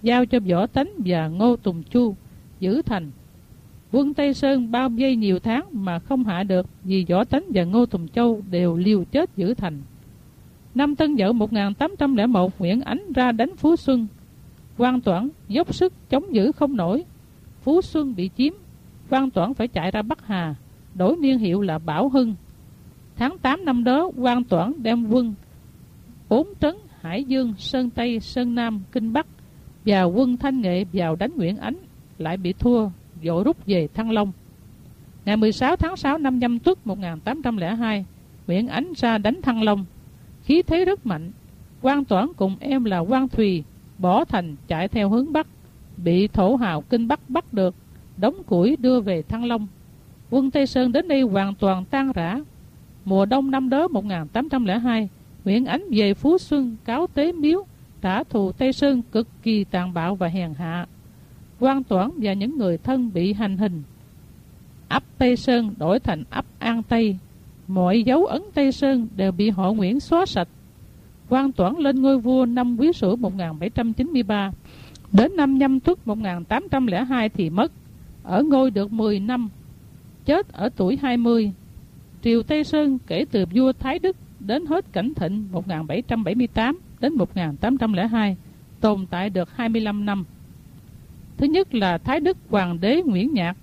giao cho Võ Tánh và Ngô Tùng Chu giữ thành. Quân Tây Sơn bao vây nhiều tháng mà không hạ được, vì Võ Tánh và Ngô Tùng Châu đều liều chết giữ thành. Năm Tân Dậu 1801, Nguyễn Ánh ra đánh Phú Xuân. Quang Toản dốc sức chống giữ không nổi, Phú Xuân bị chiếm. Quang Toản phải chạy ra Bắc Hà, đổi niên hiệu là Bảo Hưng. Tháng 8 năm đó, Quang Toản đem quân 4 trấn Hải Dương, Sơn Tây, Sơn Nam, Kinh Bắc và quân Thanh Nghệ vào đánh Nguyễn Ánh, lại bị thua, vội rút về Thăng Long. Ngày 16 tháng 6 năm Nhâm Tuất 1802, Nguyễn Ánh ra đánh Thăng Long, khí thế rất mạnh. Quang Toản cùng em là Quang Thùy bỏ thành chạy theo hướng Bắc, bị thổ hào Kinh Bắc bắt được, đóng củi đưa về Thăng Long. Quân Tây Sơn đến đây hoàn toàn tan rã. Mùa đông năm đó 1802, Nguyễn Ánh về Phú Xuân cáo tế miếu, trả thù Tây Sơn cực kỳ tàn bạo và hèn hạ. Quang Toản và những người thân bị hành hình. Ấp Tây Sơn đổi thành ấp An Tây, mọi dấu ấn Tây Sơn đều bị họ Nguyễn xóa sạch. Quang Toản lên ngôi vua năm Quý Sửu 1793, đến năm Nhâm Tuất 1802 thì mất, ở ngôi được 10 năm, chết ở tuổi 20. Triều Tây Sơn kể từ vua Thái Đức đến hết Cảnh Thịnh 1778 đến 1802 tồn tại được 25 năm. Thứ nhất là Thái Đức Hoàng đế Nguyễn Nhạc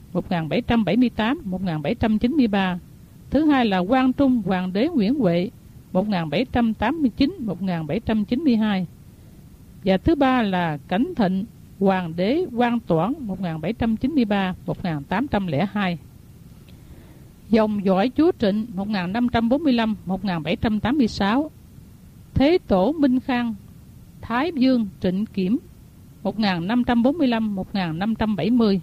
1778-1793. Thứ hai là Quang Trung Hoàng đế Nguyễn Huệ 1789-1792. Và thứ ba là Cảnh Thịnh Hoàng đế Quang Toản 1793-1802. Dòng dõi chúa Trịnh 1545-1786. Thế tổ Minh Khang Thái Dương Trịnh Kiểm 1545-1570.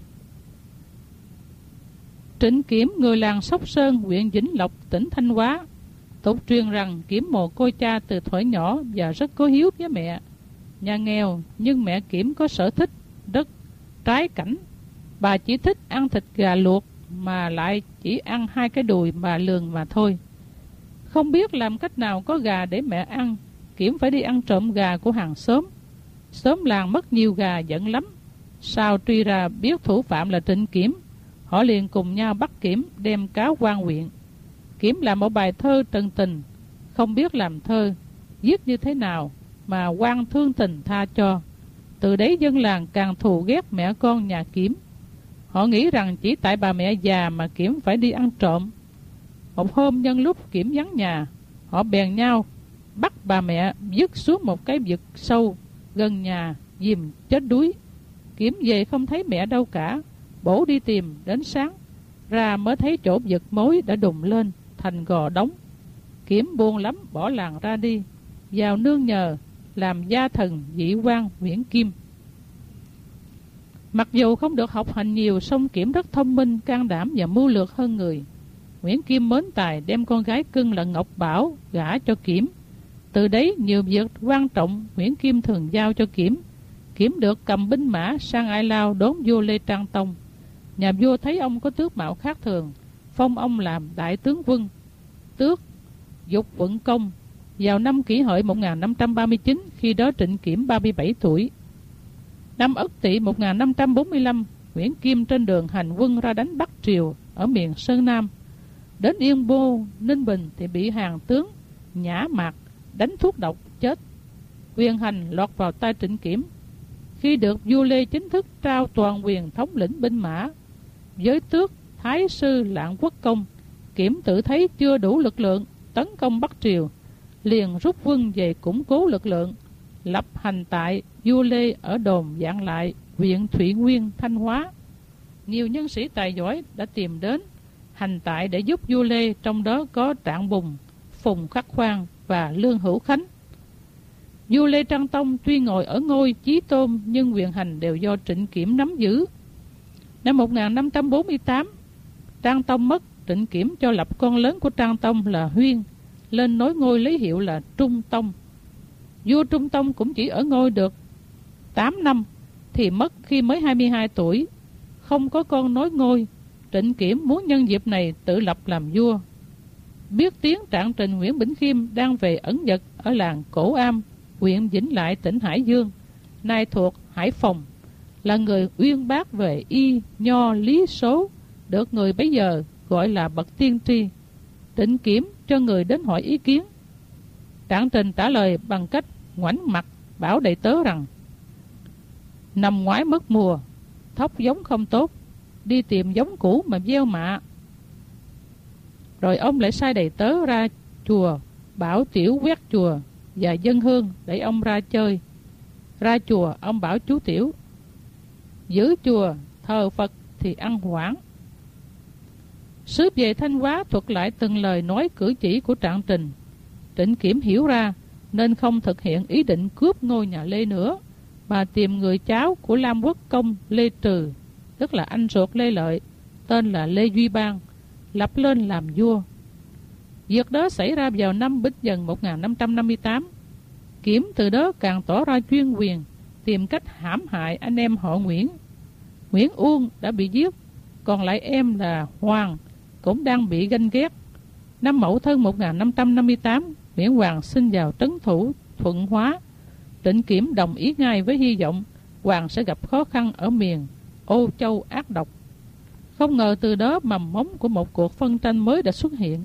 Trịnh Kiểm người làng Sóc Sơn, huyện Vĩnh Lộc, tỉnh Thanh Hóa. Tục truyền rằng Kiểm mồ côi cha từ thuở nhỏ và rất có hiếu với mẹ. Nhà nghèo nhưng mẹ Kiểm có sở thích rất trái cảnh. Bà chỉ thích ăn thịt gà luộc mà lại chỉ ăn 2 cái đùi bà lường mà thôi. Không biết làm cách nào có gà để mẹ ăn, Kiểm phải đi ăn trộm gà của hàng xóm. Xóm làng mất nhiều gà giận lắm. Sau truy ra biết thủ phạm là Trịnh Kiểm, họ liền cùng nhau bắt Kiểm đem cáo quan huyện. Kiểm làm một bài thơ trần tình, không biết làm thơ viết như thế nào mà quan thương tình tha cho. Từ đấy dân làng càng thù ghét mẹ con nhà Kiểm. Họ nghĩ rằng chỉ tại bà mẹ già mà Kiểm phải đi ăn trộm. Một hôm nhân lúc Kiểm vắng nhà, họ bèn nhau bắt bà mẹ vứt xuống một cái vực sâu gần nhà, dìm chết đuối. Kiểm về không thấy mẹ đâu cả, bổ đi tìm đến sáng ra mới thấy chỗ vực mối đã đùng lên thành gò đống. Kiểm buồn lắm, bỏ làng ra đi, vào nương nhờ làm gia thần vị quan Nguyễn Kim. Mặc dù không được học hành nhiều, song Kiểm rất thông minh, can đảm và mưu lược hơn người. Nguyễn Kim mến tài đem con gái cưng là Ngọc Bảo gả cho Kiểm. Từ đấy nhiều việc quan trọng Nguyễn Kim thường giao cho Kiểm. Kiểm được cầm binh mã sang Ai Lao đón vua Lê Trang Tông. Nhà vua thấy ông có tước mạo khác thường, phong ông làm đại tướng quân, tước Dục Vận Công. Vào năm Kỷ Hợi 1539, khi đó Trịnh Kiểm 37 tuổi. Năm Ất Tỵ 1545, Nguyễn Kim trên đường hành quân ra đánh Bắc Triều ở miền Sơn Nam. Đến Yên Bô, Ninh Bình thì bị hàng tướng Nhã Mạc đánh thuốc độc chết. Quyền hành lọt vào tay Trịnh Kiểm. Khi được vua Lê chính thức trao toàn quyền thống lĩnh binh mã với tước Thái sư Lạng Quốc Công, Kiểm tự thấy chưa đủ lực lượng tấn công Bắc Triều, liền rút quân về củng cố lực lượng, lập hành tại vua Lê ở đồn Vạn Lại, huyện Thụy Nguyên, Thanh Hóa. Nhiều nhân sĩ tài giỏi đã tìm đến hành tại để giúp vua Lê, trong đó có Trạng Bùng, Phùng Khắc Khoan và Lương Hữu Khánh. Vua Lê Trang Tông tuy ngồi ở ngôi chí tôn nhưng quyền hành đều do Trịnh Kiểm nắm giữ. Năm 1548, Trang Tông mất, Trịnh Kiểm cho lập con lớn của Trang Tông là Huyên lên nối ngôi lấy hiệu là Trung Tông. Vua Trung Tông cũng chỉ ở ngôi được 8 năm thì mất khi mới 22 tuổi, không có con nối ngôi. Trịnh Kiểm muốn nhân dịp này tự lập làm vua. Biết tiếng Trạng Trình Nguyễn Bỉnh Khiêm đang về ẩn dật ở làng Cổ Am, huyện Vĩnh Lại, tỉnh Hải Dương, nay thuộc Hải Phòng, là người uyên bác về y, nho, lý, số, được người bấy giờ gọi là bậc tiên tri. Trịnh Kiểm cho người đến hỏi ý kiến. Trạng Trình trả lời bằng cách ngoảnh mặt bảo đầy tớ rằng: năm ngoái mất mùa, thóc giống không tốt, đi tìm giống cũ mà gieo mạ. Rồi ông lại sai đầy tớ ra chùa bảo Tiểu quét chùa và dân hương để ông ra chơi. Ra chùa ông bảo chú Tiểu: giữ chùa thờ Phật thì ăn hoãn. Sứ về Thanh Hóa thuật lại từng lời nói cử chỉ của Trạng Trình. Trịnh Kiểm hiểu ra nên không thực hiện ý định cướp ngôi nhà Lê nữa, mà tìm người cháu của Lam Quốc Công Lê Trừ, tức là anh ruột Lê Lợi, tên là Lê Duy Bang, lập lên làm vua. Việc đó xảy ra vào năm Bính Dần 1558. Kiểm từ đó càng tỏ ra chuyên quyền, tìm cách hãm hại anh em họ Nguyễn. Nguyễn Uông đã bị giết, còn lại em là Hoàng cũng đang bị ganh ghét. Năm Mậu Thân 1558, Nguyễn Hoàng xin vào trấn thủ Thuận Hóa. Trịnh Kiểm đồng ý ngay với hy vọng Hoàng sẽ gặp khó khăn ở miền Ô Châu ác độc. Không ngờ từ đó mầm móng của một cuộc phân tranh mới đã xuất hiện.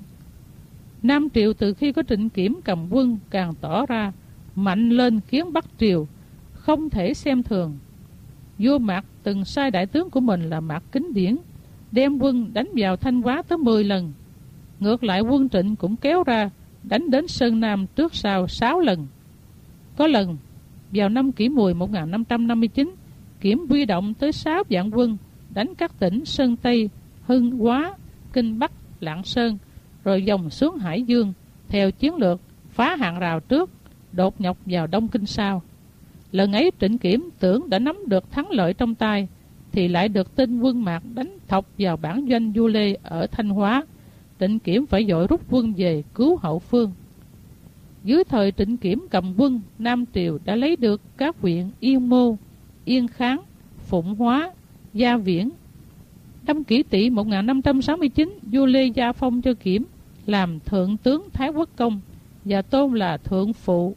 Nam Triều từ khi có Trịnh Kiểm cầm quân càng tỏ ra mạnh lên, khiến Bắc Triều không thể xem thường. Vua Mạc từng sai đại tướng của mình là Mạc Kính Điển đem quân đánh vào Thanh Hóa tới 10 lần. Ngược lại quân Trịnh cũng kéo ra đánh đến Sơn Nam trước sau 6 lần. Có lần vào năm Kỷ Mùi 1559, Kiểm huy động tới 6 vạn quân đánh các tỉnh Sơn Tây, Hưng, Hóa, Kinh Bắc, Lạng Sơn, rồi dòng xuống Hải Dương theo chiến lược phá hàng rào trước, đột nhập vào Đông Kinh sau. Lần ấy Trịnh Kiểm tưởng đã nắm được thắng lợi trong tay, thì lại được tin quân Mạc đánh thọc vào bản doanh vua Lê ở Thanh Hóa. Trịnh Kiểm phải vội rút quân về cứu hậu phương. Dưới thời Trịnh Kiểm cầm quân, Nam Triều đã lấy được các huyện Yên Mô, Yên Kháng, Phụng Hóa, Gia Viễn. Năm Kỷ Tỵ 1569, vua Lê gia phong cho Kiểm làm thượng tướng Thái Quốc Công và tôn là thượng phụ.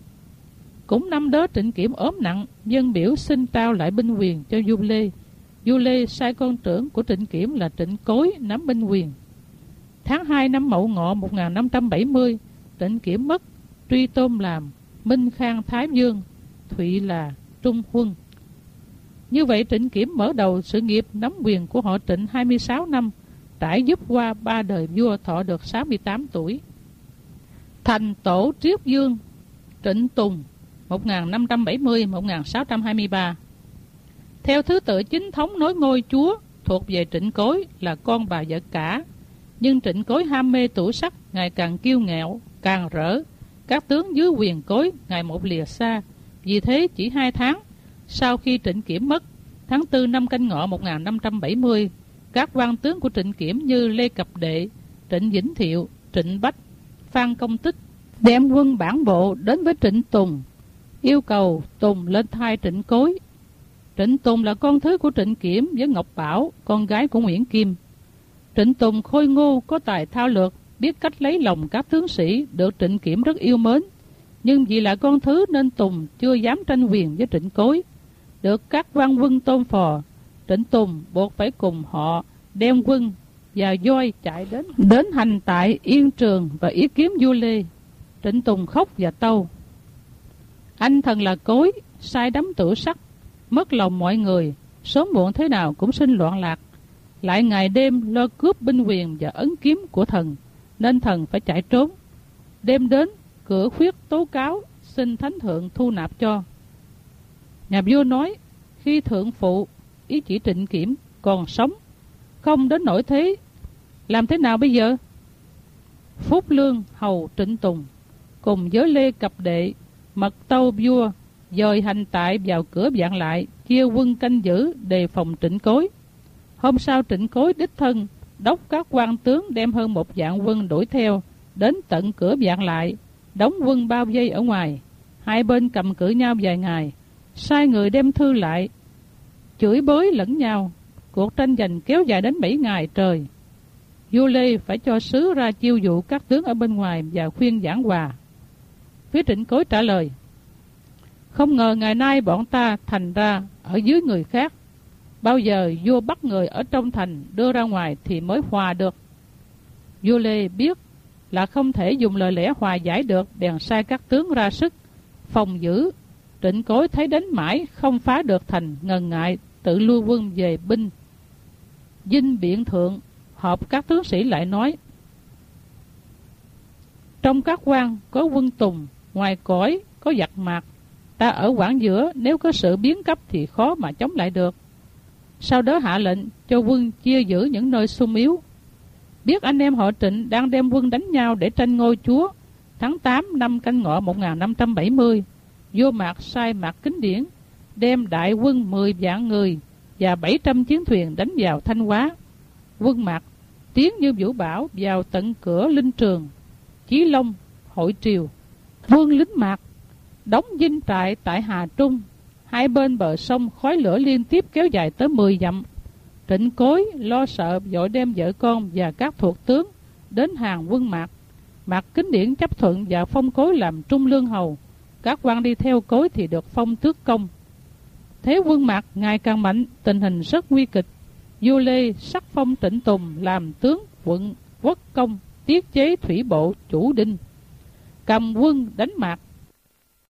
Cũng năm đó Trịnh Kiểm ốm nặng, dân biểu xin trao lại binh quyền cho vua Lê. Vua Lê sai con trưởng của Trịnh Kiểm là Trịnh Cối nắm binh quyền. Tháng 2 năm Mậu Ngọ 1570, Trịnh Kiểm mất, truy tôn làm Minh Khang Thái Dương, Thụy là Trung Huân. Như vậy Trịnh Kiểm mở đầu sự nghiệp nắm quyền của họ Trịnh 26 năm, trải giúp qua 3 đời vua, thọ được 68 tuổi. Thành tổ Triết Dương Trịnh Tùng 1570-1623. Theo thứ tự chính thống nối ngôi chúa thuộc về Trịnh Cối là con bà vợ cả. Nhưng Trịnh Cối ham mê tuổi sắc, ngày càng kiêu ngạo, càng rỡ. Các tướng dưới quyền Cối ngày một lìa xa. Vì thế chỉ 2 tháng sau khi Trịnh Kiểm mất, tháng 4 năm Canh Ngọ 1570, các quan tướng của Trịnh Kiểm như Lê Cập Đệ, Trịnh Vĩnh Thiệu, Trịnh Bách, Phan Công Tích đem quân bản bộ đến với Trịnh Tùng, yêu cầu Tùng lên thay Trịnh Cối. Trịnh Tùng là con thứ của Trịnh Kiểm với Ngọc Bảo, con gái của Nguyễn Kim. Trịnh Tùng khôi ngô, có tài thao lược, biết cách lấy lòng các tướng sĩ, được Trịnh Kiểm rất yêu mến. Nhưng vì là con thứ nên Tùng chưa dám tranh quyền với Trịnh Cối. Được các quan quân tôn phò, Trịnh Tùng buộc phải cùng họ đem quân và voi chạy đến hành tại Yên Trường và ý kiếm vua Lê. Trịnh Tùng khóc và tâu: anh thần là Cối, sai đắm tử sắc, mất lòng mọi người, sớm muộn thế nào cũng sinh loạn lạc. Lại ngày đêm lo cướp binh quyền và ấn kiếm của thần, nên thần phải chạy trốn. Đêm đến cửa khuyết tố cáo, xin thánh thượng thu nạp cho. Nhà vua nói: khi thượng phụ, ý chỉ Trịnh Kiểm, còn sống, không đến nỗi thế, làm thế nào bây giờ? Phúc Lương hầu Trịnh Tùng cùng với Lê Cập Đệ mật tâu vua, dời hành tại vào cửa vạn lại, chia quân canh giữ đề phòng Trịnh Cối. Hôm sau Trịnh Cối đích thân đốc các quan tướng đem hơn 1 vạn quân đuổi theo đến tận cửa vạn lại, đóng quân bao vây ở ngoài. Hai bên cầm cự nhau vài ngày, sai người đem thư lại, chửi bới lẫn nhau. Cuộc tranh giành kéo dài đến 7 ngày trời. Vua Lê phải cho sứ ra chiêu dụ các tướng ở bên ngoài và khuyên giảng hòa. Phía Trịnh Cối trả lời: Không ngờ ngày nay bọn ta thành ra ở dưới người khác. Bao giờ vua bắt người ở trong thành đưa ra ngoài thì mới hòa được. Vua Lê biết là không thể dùng lời lẽ hòa giải được, bèn sai các tướng ra sức phòng giữ. Trịnh Cối thấy đánh mãi không phá được thành, ngần ngại tự lui quân về binh Dinh Biện Thượng. Họp các tướng sĩ lại nói: trong các quan có quân Tùng, ngoài cõi có giặc Mạc. Ta ở quảng giữa, nếu có sự biến cấp thì khó mà chống lại được. Sau đó hạ lệnh cho quân chia giữ những nơi xung yếu. Biết anh em họ Trịnh đang đem quân đánh nhau để tranh ngôi chúa. Tháng 8 năm Canh Ngọ 1570, vua Mạc sai Mạc Kính Điển đem đại quân 10 vạn người và 700 chiến thuyền đánh vào Thanh Hóa. Quân Mạc tiến như vũ bão vào tận cửa Linh Trường, Chí Long, Hội Triều. Quân lính Mạc đóng dinh trại tại Hà Trung, hai bên bờ sông khói lửa liên tiếp kéo dài tới 10 dặm. Trịnh Cối lo sợ vội đem vợ con và các thuộc tướng đến hàng quân Mạc. Mạc Kính Điển chấp thuận và phong Cối làm trung lương hầu. Các quan đi theo Cối thì được phong tước công. Thế quân Mạc ngày càng mạnh, tình hình rất nguy kịch. Vua Lê sắc phong Trịnh Tùng làm tướng quận Quốc công, tiết chế thủy bộ chủ Đinh, cầm quân đánh Mạc.